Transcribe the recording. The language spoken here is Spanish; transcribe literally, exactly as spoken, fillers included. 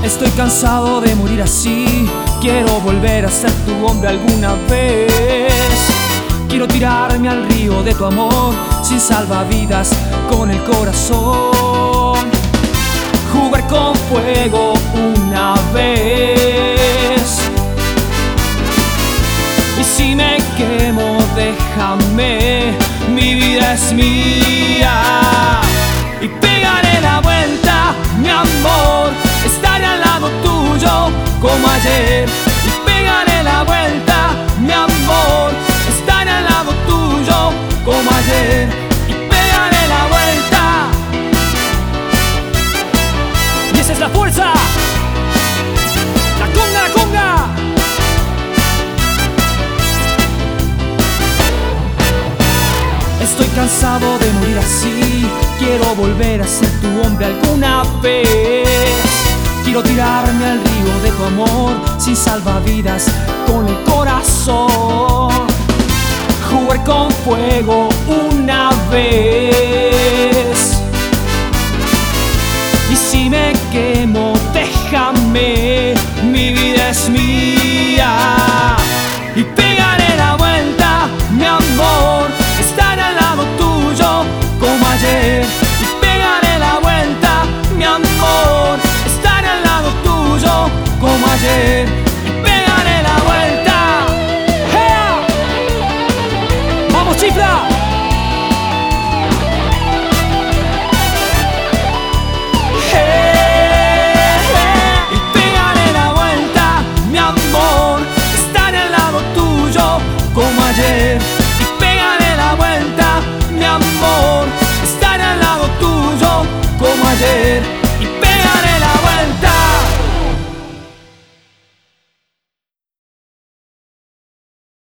Estoy cansado de morir así. Quiero volver a ser tu hombre alguna vez. Quiero tirarme al río de tu amor sin salvavidas, con el corazón. Jugar con fuego una vez. Y si me quemo, déjame, mi vida es mía. Y pegaré la vuelta, mi amor, estaré al lado tuyo como ayer. Y pegaré la vuelta, mi amor, estaré al lado tuyo como ayer. Y pegaré la vuelta. Y esa es la fuerza. La conga, la conga. Estoy cansado de morir así. Quiero volver a ser tu hombre alguna vez. Quiero tirarme al río de tu amor sin salvavidas, con el corazón. Jugar con fuego una vez. Y si me quemo, déjame, mi vida es mía. Y pegaré la vuelta, mi amor, estaré al lado tuyo como ayer. Y pegaré la vuelta, mi amor, estaré al lado tuyo como ayer. Y pegaré la vuelta. ¡Hey! ¡Vamos, chifla! ¡Hey! Y pegaré la vuelta, mi amor, estaré al lado tuyo como ayer. Y pegaré la vuelta, mi amor, estaré al lado tuyo como ayer.